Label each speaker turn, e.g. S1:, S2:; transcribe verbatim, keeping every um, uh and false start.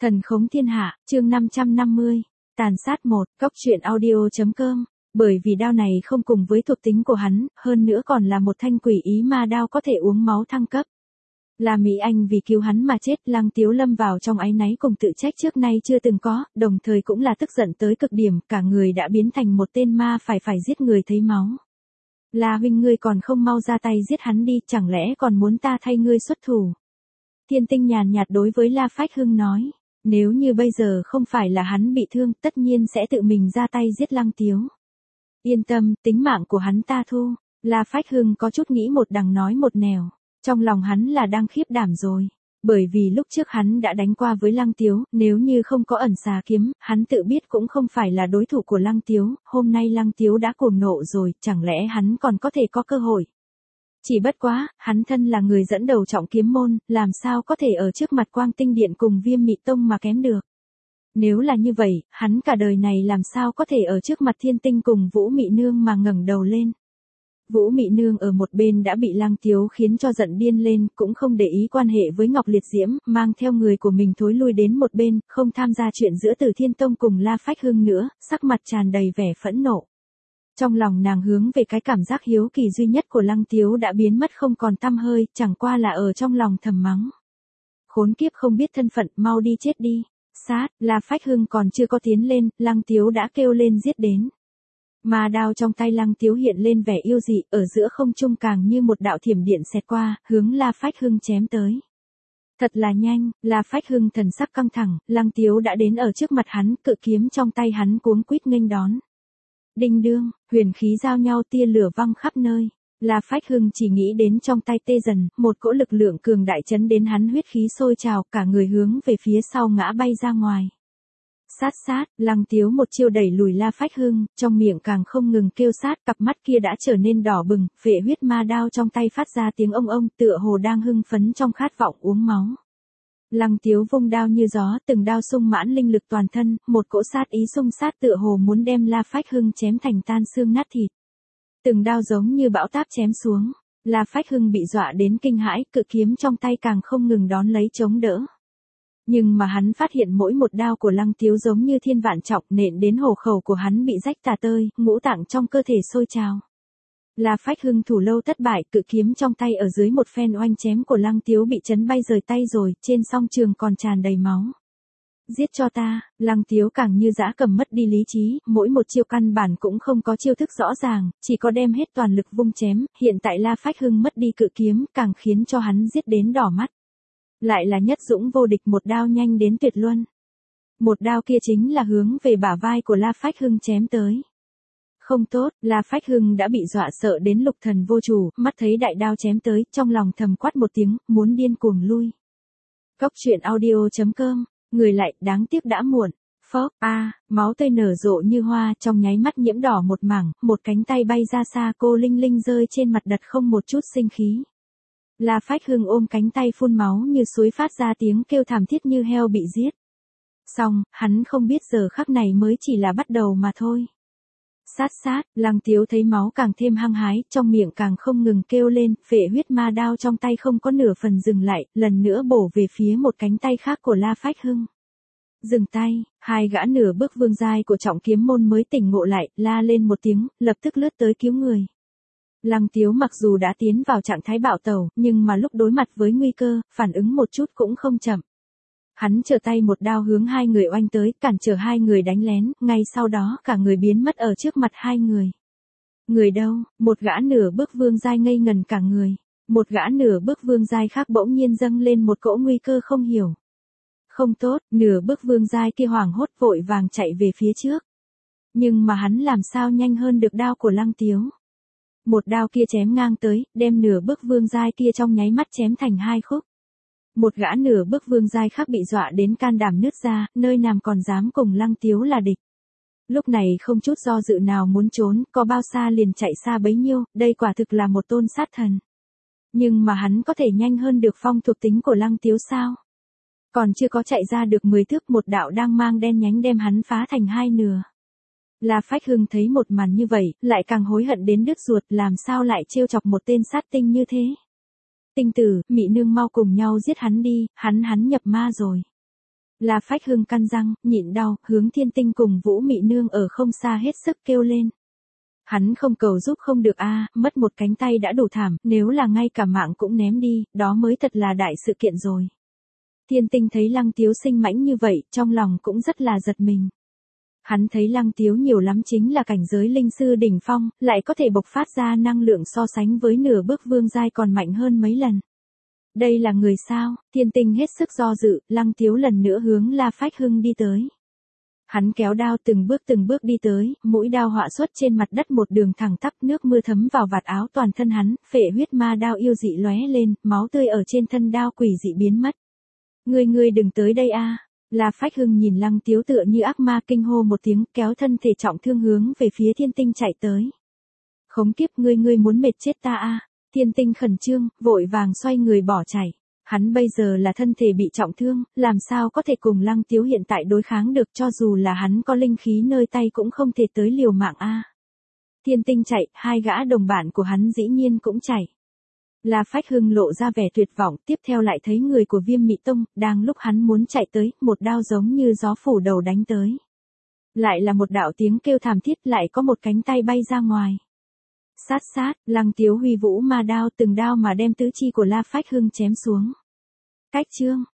S1: Thần khống thiên hạ, chương năm trăm năm mươi. Tàn sát một, Cóc truyện audio.com. Bởi vì đao này không cùng với thuộc tính của hắn, hơn nữa còn là một thanh quỷ ý ma đao có thể uống máu thăng cấp. Là Mỹ Anh vì cứu hắn mà chết, Lăng Tiếu lâm vào trong áy náy cùng tự trách trước nay chưa từng có, đồng thời cũng là tức giận tới cực điểm, cả người đã biến thành một tên ma phải phải giết người thấy máu. La huynh ngươi còn không mau ra tay giết hắn đi, chẳng lẽ còn muốn ta thay ngươi xuất thủ? Thiên Tinh nhàn nhạt đối với La Phách Hưng nói. Nếu như bây giờ không phải là hắn bị thương, tất nhiên sẽ tự mình ra tay giết Lăng Tiếu. Yên tâm, tính mạng của hắn ta thu. La Phách Hưng có chút nghĩ một đằng nói một nẻo. Trong lòng hắn là đang khiếp đảm rồi. Bởi vì lúc trước hắn đã đánh qua với Lăng Tiếu, nếu như không có ẩn xà kiếm, hắn tự biết cũng không phải là đối thủ của Lăng Tiếu. Hôm nay Lăng Tiếu đã cuồng nộ rồi, chẳng lẽ hắn còn có thể có cơ hội? Chỉ bất quá, hắn thân là người dẫn đầu trọng kiếm môn, làm sao có thể ở trước mặt Quang Tinh Điện cùng Viêm Mị Tông mà kém được. Nếu là như vậy, hắn cả đời này làm sao có thể ở trước mặt Thiên Tinh cùng Vũ Mị Nương mà ngẩng đầu lên. Vũ Mị Nương ở một bên đã bị Lăng Tiếu khiến cho giận điên lên, cũng không để ý quan hệ với Ngọc Liệt Diễm, mang theo người của mình thối lui đến một bên, không tham gia chuyện giữa Tử Thiên Tông cùng La Phách Hưng nữa, sắc mặt tràn đầy vẻ phẫn nộ. Trong lòng nàng hướng về cái cảm giác hiếu kỳ duy nhất của Lăng Tiếu đã biến mất không còn tăm hơi, chẳng qua là ở trong lòng thầm mắng. Khốn kiếp không biết thân phận, mau đi chết đi. Sát, La Phách Hưng còn chưa có tiến lên, Lăng Tiếu đã kêu lên giết đến. Mà đao trong tay Lăng Tiếu hiện lên vẻ yêu dị, ở giữa không trung càng như một đạo thiểm điện xẹt qua, hướng La Phách Hưng chém tới. Thật là nhanh, La Phách Hưng thần sắc căng thẳng, Lăng Tiếu đã đến ở trước mặt hắn, cự kiếm trong tay hắn cuống quýt nghênh đón. Đinh đương, huyền khí giao nhau tia lửa văng khắp nơi. La Phách Hưng chỉ nghĩ đến trong tay tê dần, một cỗ lực lượng cường đại chấn đến hắn huyết khí sôi trào, cả người hướng về phía sau ngã bay ra ngoài. Sát sát, Lăng Tiếu một chiêu đẩy lùi La Phách Hưng, trong miệng càng không ngừng kêu sát, cặp mắt kia đã trở nên đỏ bừng, phệ huyết ma đao trong tay phát ra tiếng ông ông, tựa hồ đang hưng phấn trong khát vọng uống máu. Lăng Tiếu vung đao như gió, từng đao sung mãn linh lực toàn thân, một cỗ sát ý xung sát tựa hồ muốn đem La Phách Hưng chém thành tan xương nát thịt. Từng đao giống như bão táp chém xuống, La Phách Hưng bị dọa đến kinh hãi, cự kiếm trong tay càng không ngừng đón lấy chống đỡ. Nhưng mà hắn phát hiện mỗi một đao của Lăng Tiếu giống như thiên vạn trọng, nện đến hổ khẩu của hắn bị rách tả tơi, ngũ tạng trong cơ thể sôi trào. La Phách Hưng thủ lâu thất bại, cự kiếm trong tay ở dưới một phen oanh chém của Lăng Tiếu bị chấn bay rời tay rồi, trên song trường còn tràn đầy máu. Giết cho ta, Lăng Tiếu càng như dã cầm mất đi lý trí, mỗi một chiêu căn bản cũng không có chiêu thức rõ ràng, chỉ có đem hết toàn lực vung chém, hiện tại La Phách Hưng mất đi cự kiếm, càng khiến cho hắn giết đến đỏ mắt. Lại là nhất dũng vô địch, một đao nhanh đến tuyệt luân. Một đao kia chính là hướng về bả vai của La Phách Hưng chém tới. Không tốt, La Phách Hưng đã bị dọa sợ đến lục thần vô chủ, mắt thấy đại đao chém tới, trong lòng thầm quát một tiếng, muốn điên cuồng lui. Cóc truyện audio.com, người lại, đáng tiếc đã muộn. Phốc, a, à, máu tươi nở rộ như hoa, trong nháy mắt nhiễm đỏ một mảng, một cánh tay bay ra xa, cô linh linh rơi trên mặt đất không một chút sinh khí. La Phách Hưng ôm cánh tay phun máu như suối phát ra tiếng kêu thảm thiết như heo bị giết. Xong, hắn không biết giờ khắc này mới chỉ là bắt đầu mà thôi. Sát sát, Lăng Tiếu thấy máu càng thêm hăng hái, trong miệng càng không ngừng kêu lên, phệ huyết ma đao trong tay không có nửa phần dừng lại, lần nữa bổ về phía một cánh tay khác của La Phách Hưng. Dừng tay, hai gã nửa bước vương giai của trọng kiếm môn mới tỉnh ngộ lại, la lên một tiếng, lập tức lướt tới cứu người. Lăng Tiếu mặc dù đã tiến vào trạng thái bạo tẩu, nhưng mà lúc đối mặt với nguy cơ, phản ứng một chút cũng không chậm. Hắn trở tay một đao hướng hai người oanh tới, cản trở hai người đánh lén, ngay sau đó cả người biến mất ở trước mặt hai người. Người đâu? Một gã nửa bước vương giai ngây ngần cả người. Một gã nửa bước vương giai khác bỗng nhiên dâng lên một cỗ nguy cơ không hiểu. Không tốt, nửa bước vương giai kia hoảng hốt vội vàng chạy về phía trước. Nhưng mà hắn làm sao nhanh hơn được đao của Lăng Tiếu. Một đao kia chém ngang tới, đem nửa bước vương giai kia trong nháy mắt chém thành hai khúc. Một gã nửa bước vương giai khác bị dọa đến can đảm nứt ra, nơi nào còn dám cùng Lăng Tiếu là địch. Lúc này không chút do dự nào muốn trốn, có bao xa liền chạy xa bấy nhiêu, đây quả thực là một tôn sát thần. Nhưng mà hắn có thể nhanh hơn được phong thuộc tính của Lăng Tiếu sao? Còn chưa có chạy ra được mười thước, một đạo đang mang đen nhánh đem hắn phá thành hai nửa. La Phách Hưng thấy một màn như vậy, lại càng hối hận đến đứt ruột, làm sao lại trêu chọc một tên sát tinh như thế. Tinh tử, Mị Nương mau cùng nhau giết hắn đi, hắn hắn nhập ma rồi. La Phách Hưng căn răng, nhịn đau, hướng Thiên Tinh cùng Vũ Mị Nương ở không xa hết sức kêu lên. Hắn không cầu giúp không được a, mất một cánh tay đã đủ thảm, nếu là ngay cả mạng cũng ném đi, đó mới thật là đại sự kiện rồi. Thiên Tinh thấy Lăng Tiếu sinh mãnh như vậy, trong lòng cũng rất là giật mình. Hắn thấy Lăng Tiếu nhiều lắm chính là cảnh giới linh sư đỉnh phong, lại có thể bộc phát ra năng lượng so sánh với nửa bước vương giai còn mạnh hơn mấy lần. Đây là người sao? Thiên Tinh hết sức do dự, Lăng Tiếu lần nữa hướng La Phách Hưng đi tới. Hắn kéo đao từng bước từng bước đi tới, mũi đao họa xuất trên mặt đất một đường thẳng tắp, nước mưa thấm vào vạt áo toàn thân hắn, phệ huyết ma đao yêu dị lóe lên, máu tươi ở trên thân đao quỷ dị biến mất. Ngươi ngươi đừng tới đây a. La Phách Hưng nhìn Lăng Tiếu tựa như ác ma kinh hô một tiếng, kéo thân thể trọng thương hướng về phía Thiên Tinh chạy tới. Khống kiếp, ngươi ngươi muốn mệt chết ta a. Thiên Tinh khẩn trương, vội vàng xoay người bỏ chạy. Hắn bây giờ là thân thể bị trọng thương, làm sao có thể cùng Lăng Tiếu hiện tại đối kháng được, cho dù là hắn có linh khí nơi tay cũng không thể tới liều mạng a. Thiên Tinh chạy, hai gã đồng bạn của hắn dĩ nhiên cũng chạy. La Phách Hưng lộ ra vẻ tuyệt vọng, tiếp theo lại thấy người của Viêm Mị Tông, đang lúc hắn muốn chạy tới, một đao giống như gió phủ đầu đánh tới. Lại là một đạo tiếng kêu thảm thiết, lại có một cánh tay bay ra ngoài. Sát sát, Lăng Tiếu huy vũ ma đao từng đao mà đem tứ chi của La Phách Hưng chém xuống. Cách chương,